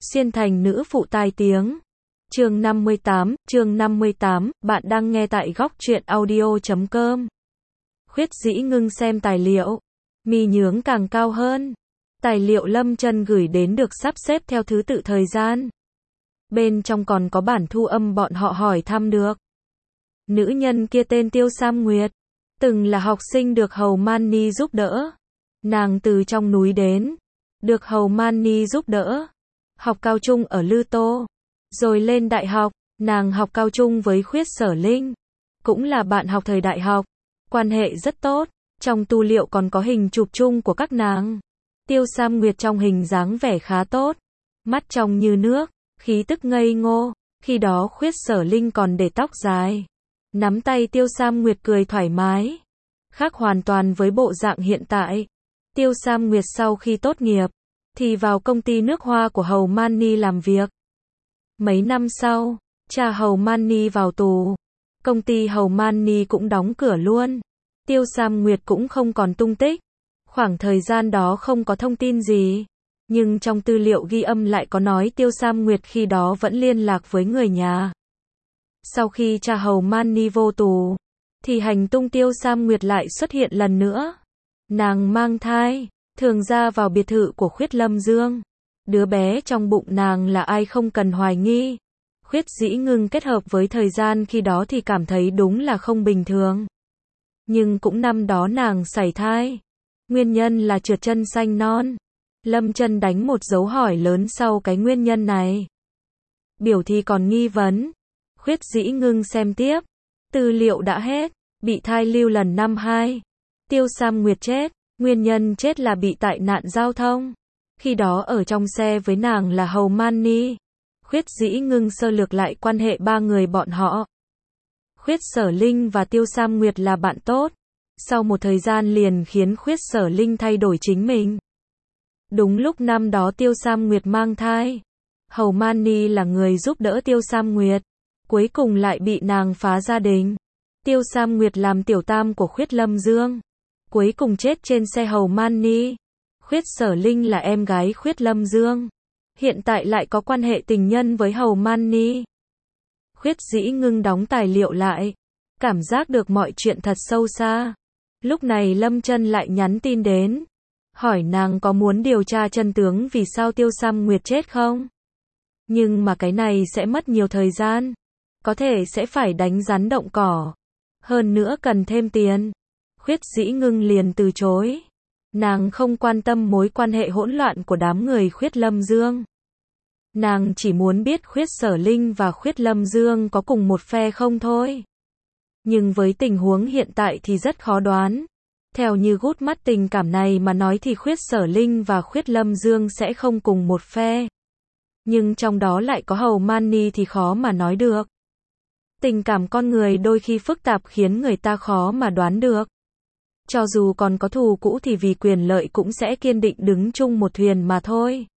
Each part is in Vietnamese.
Xuyên thành nữ phụ tai tiếng. Chương 58, bạn đang nghe tại góc truyện audio.com. Khuyết Dĩ Ngưng xem tài liệu, mi nhướng càng cao hơn. Tài liệu Lâm Chân gửi đến được sắp xếp theo thứ tự thời gian. Bên trong còn có bản thu âm bọn họ hỏi thăm được. Nữ nhân kia tên Tiêu Sam Nguyệt, từng là học sinh được Hầu Man Ni giúp đỡ. Nàng từ trong núi đến, được Hầu Man Ni giúp đỡ. Học cao trung ở Lư Tô, rồi lên đại học. Nàng học cao trung với Khuyết Sở Linh, cũng là bạn học thời đại học, quan hệ rất tốt. Trong tư liệu còn có hình chụp chung của các nàng. Tiêu Sam Nguyệt trong hình dáng vẻ khá tốt, mắt trong như nước, khí tức ngây ngô. Khi đó Khuyết Sở Linh còn để tóc dài, nắm tay Tiêu Sam Nguyệt cười thoải mái, khác hoàn toàn với bộ dạng hiện tại. Tiêu Sam Nguyệt sau khi tốt nghiệp thì vào công ty nước hoa của Hầu Man Ni làm việc. Mấy năm sau, cha Hầu Man Ni vào tù, công ty Hầu Man Ni cũng đóng cửa luôn. Tiêu Sam Nguyệt cũng không còn tung tích. Khoảng thời gian đó không có thông tin gì, nhưng trong tư liệu ghi âm lại có nói Tiêu Sam Nguyệt khi đó vẫn liên lạc với người nhà. Sau khi cha Hầu Man Ni vô tù, thì hành tung Tiêu Sam Nguyệt lại xuất hiện lần nữa. Nàng mang thai, thường ra vào biệt thự của Khuyết Lâm Dương. Đứa bé trong bụng nàng là ai không cần hoài nghi. Khuyết Dĩ Ngưng kết hợp với thời gian khi đó thì cảm thấy đúng là không bình thường. Nhưng cũng năm đó nàng sảy thai, nguyên nhân là trượt chân xanh non. Lâm Chân đánh một dấu hỏi lớn sau cái nguyên nhân này. Biểu thì còn nghi vấn. Khuyết Dĩ Ngưng xem tiếp. Tư liệu đã hết. Bị thai lưu lần năm 2. Tiêu Sam Nguyệt chết. Nguyên nhân chết là bị tai nạn giao thông. Khi đó ở trong xe với nàng là Hầu Man Ni. Khuyết Dĩ Ngưng sơ lược lại quan hệ ba người bọn họ. Khuyết Sở Linh và Tiêu Sam Nguyệt là bạn tốt. Sau một thời gian liền khiến Khuyết Sở Linh thay đổi chính mình. Đúng lúc năm đó Tiêu Sam Nguyệt mang thai, Hầu Man Ni là người giúp đỡ Tiêu Sam Nguyệt, cuối cùng lại bị nàng phá gia đình. Tiêu Sam Nguyệt làm tiểu tam của Khuyết Lâm Dương, cuối cùng chết trên xe Hầu Man Ni. Khuyết Sở Linh là em gái Khuyết Lâm Dương, hiện tại lại có quan hệ tình nhân với Hầu Man Ni. Khuyết Dĩ Ngưng đóng tài liệu lại, cảm giác được mọi chuyện thật sâu xa. Lúc này Lâm Chân lại nhắn tin đến, hỏi nàng có muốn điều tra chân tướng vì sao Tiêu Sam Nguyệt chết không? Nhưng mà cái này sẽ mất nhiều thời gian, có thể sẽ phải đánh rắn động cỏ, hơn nữa cần thêm tiền. Khuyết Dĩ Ngưng liền từ chối. Nàng không quan tâm mối quan hệ hỗn loạn của đám người Khuyết Lâm Dương. Nàng chỉ muốn biết Khuyết Sở Linh và Khuyết Lâm Dương có cùng một phe không thôi. Nhưng với tình huống hiện tại thì rất khó đoán. Theo như gút mắt tình cảm này mà nói thì Khuyết Sở Linh và Khuyết Lâm Dương sẽ không cùng một phe. Nhưng trong đó lại có Hầu Man Ni thì khó mà nói được. Tình cảm con người đôi khi phức tạp khiến người ta khó mà đoán được. Cho dù còn có thù cũ thì vì quyền lợi cũng sẽ kiên định đứng chung một thuyền mà thôi.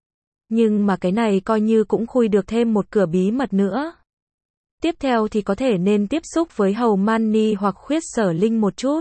Nhưng mà cái này coi như cũng khui được thêm một cửa bí mật nữa. Tiếp theo thì có thể nên tiếp xúc với Hầu Man Ni hoặc Khuyết Sở Linh một chút.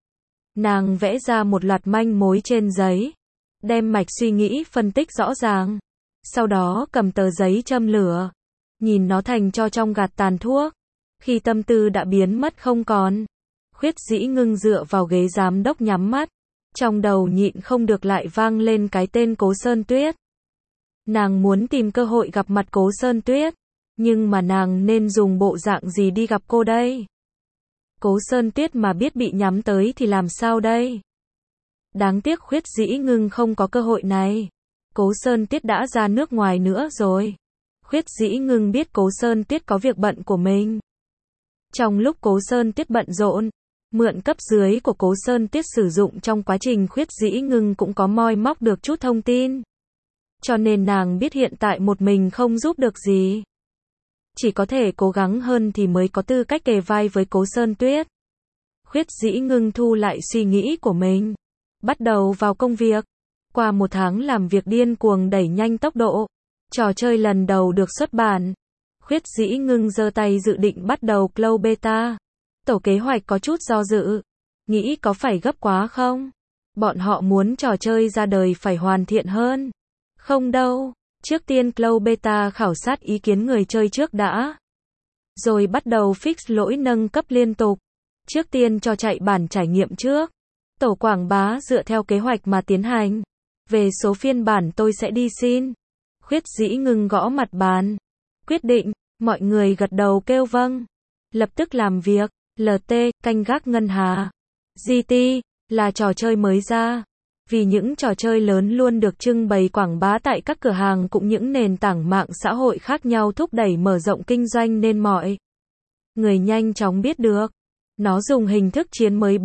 Nàng vẽ ra một loạt manh mối trên giấy, đem mạch suy nghĩ phân tích rõ ràng. Sau đó cầm tờ giấy châm lửa, nhìn nó thành tro trong gạt tàn thuốc. Khi tâm tư đã biến mất không còn, Khuyết Dĩ Ngưng dựa vào ghế giám đốc nhắm mắt. Trong đầu nhịn không được lại vang lên cái tên Cố Sơn Tuyết. Nàng muốn tìm cơ hội gặp mặt Cố Sơn Tuyết, nhưng mà nàng nên dùng bộ dạng gì đi gặp cô đây? Cố Sơn Tuyết mà biết bị nhắm tới thì làm sao đây? Đáng tiếc Khuyết Dĩ Ngưng không có cơ hội này. Cố Sơn Tuyết đã ra nước ngoài nữa rồi. Khuyết Dĩ Ngưng biết Cố Sơn Tuyết có việc bận của mình. Trong lúc Cố Sơn Tuyết bận rộn, mượn cấp dưới của Cố Sơn Tuyết sử dụng trong quá trình Khuyết Dĩ Ngưng cũng có moi móc được chút thông tin. Cho nên nàng biết hiện tại một mình không giúp được gì. Chỉ có thể cố gắng hơn thì mới có tư cách kề vai với Cố Sơn Tuyết. Khuyết Dĩ Ngưng thu lại suy nghĩ của mình, bắt đầu vào công việc. Qua một tháng làm việc điên cuồng đẩy nhanh tốc độ, trò chơi lần đầu được xuất bản. Khuyết Dĩ Ngưng giơ tay dự định bắt đầu Cloud Beta. Tổ kế hoạch có chút do dự, nghĩ có phải gấp quá không? Bọn họ muốn trò chơi ra đời phải hoàn thiện hơn. Không đâu, Trước tiên Cloud Beta khảo sát ý kiến người chơi trước đã. Rồi bắt đầu fix lỗi nâng cấp liên tục. Trước tiên cho chạy bản trải nghiệm trước. Tổ quảng bá dựa theo kế hoạch mà tiến hành. Về số phiên bản tôi sẽ đi xin. Khuyết dĩ ngưng gõ mặt bàn. Quyết định, mọi người gật đầu kêu vâng. Lập tức làm việc. LT, canh gác ngân hà. GT, là trò chơi mới ra. Vì những trò chơi lớn luôn được trưng bày quảng bá tại các cửa hàng cũng những nền tảng mạng xã hội khác nhau thúc đẩy mở rộng kinh doanh nên mọi người nhanh chóng biết được. Nó dùng hình thức chiến mới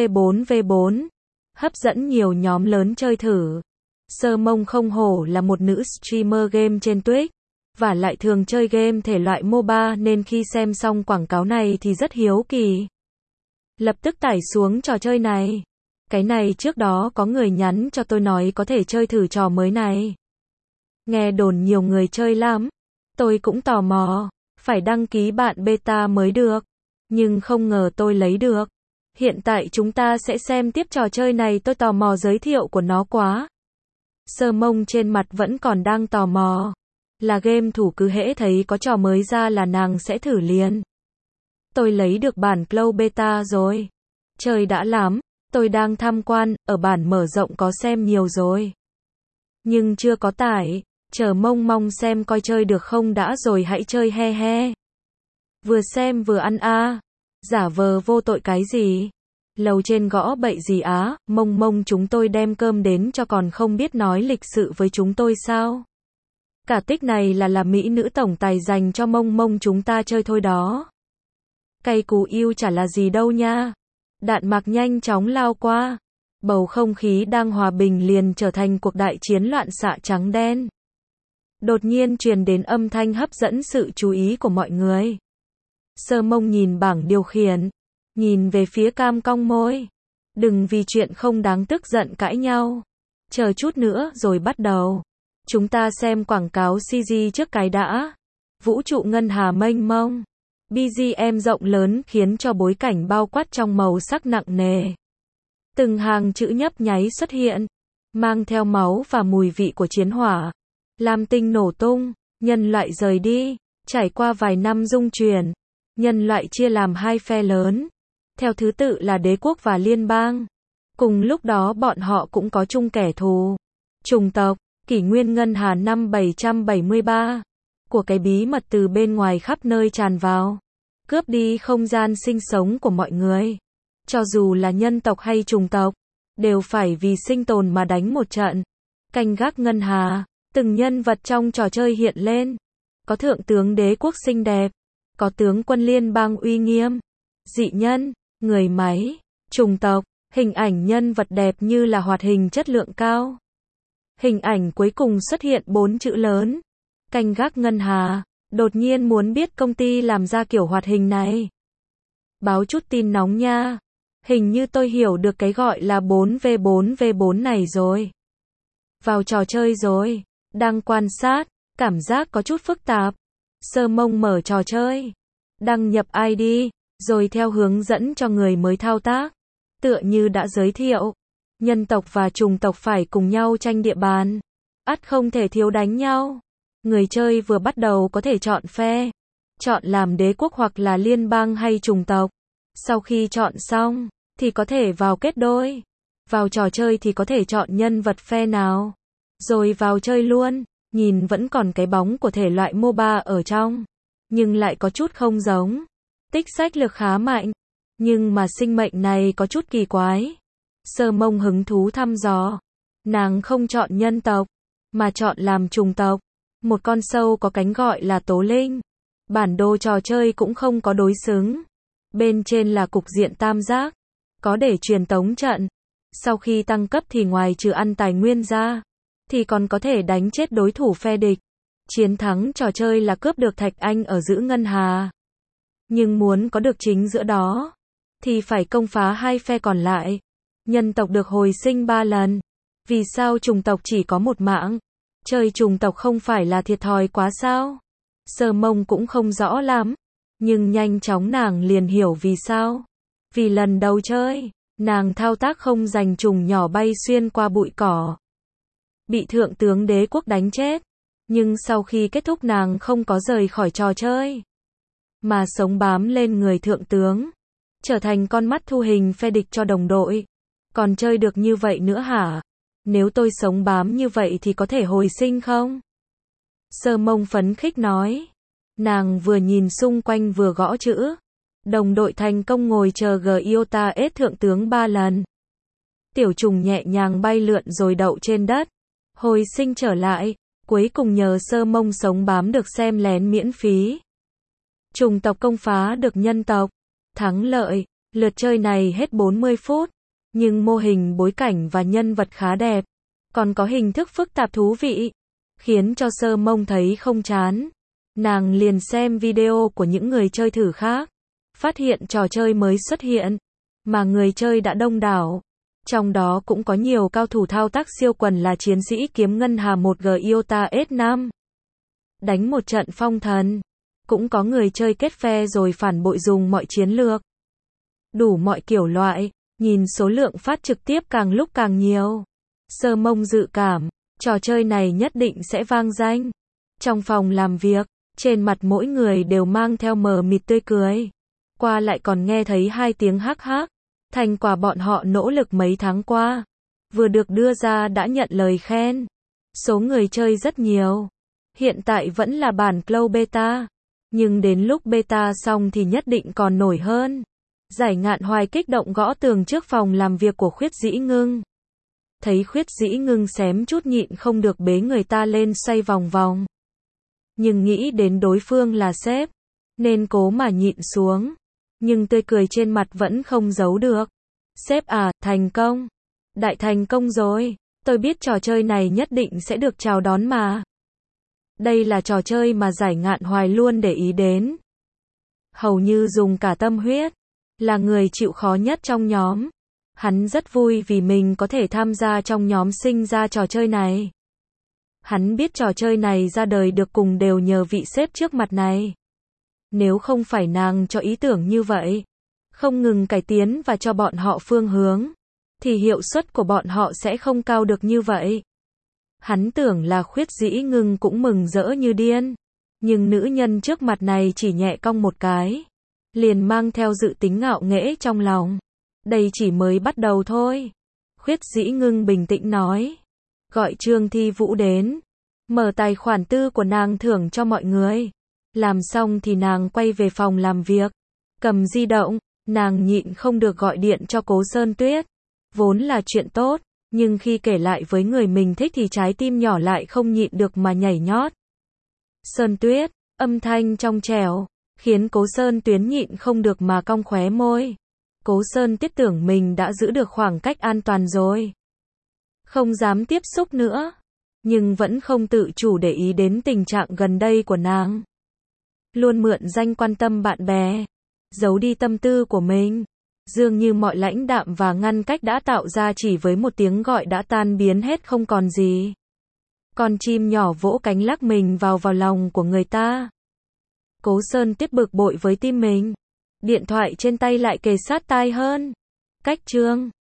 4v4v4, hấp dẫn nhiều nhóm lớn chơi thử. Sơ Mông không hổ là một nữ streamer game trên Twitch, và lại thường chơi game thể loại MOBA nên khi xem xong quảng cáo này thì rất hiếu kỳ. Lập tức tải xuống trò chơi này. Cái này trước đó có người nhắn cho tôi nói có thể chơi thử trò mới này. Nghe đồn nhiều người chơi lắm. Tôi cũng tò mò, phải đăng ký bạn beta mới được. Nhưng không ngờ tôi lấy được. Hiện tại chúng ta sẽ xem tiếp trò chơi này, tôi tò mò giới thiệu của nó quá. Sơ Mông trên mặt vẫn còn đang tò mò. Là game thủ cứ hễ thấy có trò mới ra là nàng sẽ thử liền. Tôi lấy được bản Cloud Beta rồi. Chơi đã lắm. Tôi đang tham quan, ở bản mở rộng có xem nhiều rồi. Nhưng chưa có tải, chờ mong xem coi chơi được không đã rồi hãy chơi he he. Vừa xem vừa ăn a. Giả vờ vô tội cái gì? Lầu trên gõ bậy gì á, mông chúng tôi đem cơm đến cho còn không biết nói lịch sự với chúng tôi sao? Cả tích này là mỹ nữ tổng tài dành cho mông chúng ta chơi thôi đó. Cay cú yêu chả là gì đâu nha. Đạn mạc nhanh chóng lao qua. Bầu không khí đang hòa bình liền trở thành cuộc đại chiến loạn xạ trắng đen. Đột nhiên truyền đến âm thanh hấp dẫn sự chú ý của mọi người. Sơ Mông nhìn bảng điều khiển. Nhìn về phía Cam cong môi. Đừng vì chuyện không đáng tức giận cãi nhau. Chờ chút nữa rồi bắt đầu. Chúng ta xem quảng cáo CG trước cái đã. Vũ trụ ngân hà mênh mông. BGM rộng lớn khiến cho bối cảnh bao quát trong màu sắc nặng nề. Từng hàng chữ nhấp nháy xuất hiện, mang theo máu và mùi vị của chiến hỏa. Lam tinh nổ tung, nhân loại rời đi, trải qua vài năm dung chuyển. Nhân loại chia làm hai phe lớn, theo thứ tự là đế quốc và liên bang. Cùng lúc đó bọn họ cũng có chung kẻ thù. Chủng tộc, kỷ nguyên ngân hà năm 773. Của cái bí mật từ bên ngoài khắp nơi tràn vào, cướp đi không gian sinh sống của mọi người. Cho dù là nhân tộc hay chủng tộc, đều phải vì sinh tồn mà đánh một trận. Canh gác ngân hà, từng nhân vật trong trò chơi hiện lên. Có thượng tướng đế quốc xinh đẹp, có tướng quân liên bang uy nghiêm, dị nhân, người máy, chủng tộc, hình ảnh nhân vật đẹp như là hoạt hình chất lượng cao. Hình ảnh cuối cùng xuất hiện 4 chữ lớn. Canh gác ngân hà, đột nhiên muốn biết công ty làm ra kiểu hoạt hình này. Báo chút tin nóng nha. Hình như tôi hiểu được cái gọi là 4v4v4 này rồi. Vào trò chơi rồi, đang quan sát, cảm giác có chút phức tạp. Sơ Mông mở trò chơi, đăng nhập ID, rồi theo hướng dẫn cho người mới thao tác. Tựa như đã giới thiệu, nhân tộc và chủng tộc phải cùng nhau tranh địa bàn. Ắt không thể thiếu đánh nhau. Người chơi vừa bắt đầu có thể chọn phe, chọn làm đế quốc hoặc là liên bang hay chủng tộc. Sau khi chọn xong, thì có thể vào kết đôi. Vào trò chơi thì có thể chọn nhân vật phe nào. Rồi vào chơi luôn. Nhìn vẫn còn cái bóng của thể loại MOBA ở trong, nhưng lại có chút không giống. Tích sách lực khá mạnh, nhưng mà sinh mệnh này có chút kỳ quái. Sơ Mông hứng thú thăm dò. Nàng không chọn nhân tộc, mà chọn làm chủng tộc. Một con sâu có cánh gọi là Tố Linh. Bản đồ trò chơi cũng không có đối xứng. Bên trên là cục diện tam giác, có để truyền tống trận. Sau khi tăng cấp thì ngoài trừ ăn tài nguyên ra, thì còn có thể đánh chết đối thủ phe địch. Chiến thắng trò chơi là cướp được thạch anh ở giữ ngân hà. Nhưng muốn có được chính giữa đó, thì phải công phá hai phe còn lại. Nhân tộc được hồi sinh 3 lần. Vì sao chủng tộc chỉ có một mạng? Chơi chủng tộc không phải là thiệt thòi quá sao? Sơ Mông cũng không rõ lắm. Nhưng nhanh chóng nàng liền hiểu vì sao. Vì lần đầu chơi, nàng thao tác không dành trùng nhỏ bay xuyên qua bụi cỏ. Bị thượng tướng đế quốc đánh chết. Nhưng sau khi kết thúc nàng không có rời khỏi trò chơi, mà sống bám lên người thượng tướng, trở thành con mắt thu hình phe địch cho đồng đội. Còn chơi được như vậy nữa hả? Nếu tôi sống bám như vậy thì có thể hồi sinh không? Sơ Mông phấn khích nói. Nàng vừa nhìn xung quanh vừa gõ chữ. Đồng đội thành công ngồi chờ Giota S thượng tướng 3 lần. Tiểu trùng nhẹ nhàng bay lượn rồi đậu trên đất. Hồi sinh trở lại, cuối cùng nhờ Sơ Mông sống bám được xem lén miễn phí. Chủng tộc công phá được nhân tộc. Thắng lợi, lượt chơi này hết 40 phút. Nhưng mô hình bối cảnh và nhân vật khá đẹp. Còn có hình thức phức tạp thú vị. Khiến cho Sơ Mông thấy không chán. Nàng liền xem video của những người chơi thử khác. Phát hiện trò chơi mới xuất hiện. Mà người chơi đã đông đảo. Trong đó cũng có nhiều cao thủ thao tác siêu quần là chiến sĩ kiếm ngân hà 1 Giota S5. Đánh một trận phong thần. Cũng có người chơi kết phe rồi phản bội dùng mọi chiến lược. Đủ mọi kiểu loại. Nhìn số lượng phát trực tiếp càng lúc càng nhiều. Sơ Mông dự cảm, trò chơi này nhất định sẽ vang danh. Trong phòng làm việc, trên mặt mỗi người đều mang theo mờ mịt tươi cười. Qua lại còn nghe thấy 2 tiếng hắc hắc. Thành quả bọn họ nỗ lực mấy tháng qua. Vừa được đưa ra đã nhận lời khen. Số người chơi rất nhiều. Hiện tại vẫn là bản close beta. Nhưng đến lúc beta xong thì nhất định còn nổi hơn. Giải Ngạn Hoài kích động gõ tường trước phòng làm việc của Khuyết Dĩ Ngưng. Thấy Khuyết Dĩ Ngưng xém chút nhịn không được bế người ta lên xoay vòng vòng. Nhưng nghĩ đến đối phương là sếp, nên cố mà nhịn xuống. Nhưng tươi cười trên mặt vẫn không giấu được. Sếp à, thành công. Đại thành công rồi. Tôi biết trò chơi này nhất định sẽ được chào đón mà. Đây là trò chơi mà Giải Ngạn Hoài luôn để ý đến. Hầu như dùng cả tâm huyết. Là người chịu khó nhất trong nhóm. Hắn rất vui vì mình có thể tham gia trong nhóm sinh ra trò chơi này. Hắn biết trò chơi này ra đời được cùng đều nhờ vị sếp trước mặt này. Nếu không phải nàng cho ý tưởng như vậy, không ngừng cải tiến và cho bọn họ phương hướng, thì hiệu suất của bọn họ sẽ không cao được như vậy. Hắn tưởng là Khuyết Dĩ Ngưng cũng mừng rỡ như điên. Nhưng nữ nhân trước mặt này chỉ nhẹ cong một cái. Liền mang theo dự tính ngạo nghễ trong lòng. Đây chỉ mới bắt đầu thôi. Khuyết Dĩ Ngưng bình tĩnh nói. Gọi Trương Thi Vũ đến. Mở tài khoản tư của nàng thưởng cho mọi người. Làm xong thì nàng quay về phòng làm việc. Cầm di động, nàng nhịn không được gọi điện cho Cố Sơn Tuyết. Vốn là chuyện tốt, nhưng khi kể lại với người mình thích thì trái tim nhỏ lại không nhịn được mà nhảy nhót. Sơn Tuyết, âm thanh trong trẻo, khiến Cố Sơn Tuyến nhịn không được mà cong khóe môi. Cố Sơn Tuyết tưởng mình đã giữ được khoảng cách an toàn rồi. Không dám tiếp xúc nữa. Nhưng vẫn không tự chủ để ý đến tình trạng gần đây của nàng. Luôn mượn danh quan tâm bạn bè. Giấu đi tâm tư của mình. Dường như mọi lãnh đạm và ngăn cách đã tạo ra chỉ với một tiếng gọi đã tan biến hết không còn gì. Con chim nhỏ vỗ cánh lắc mình vào lòng của người ta. Cố Sơn Tuyết bực bội với tim mình. Điện thoại trên tay lại kề sát tai hơn. Cách Trương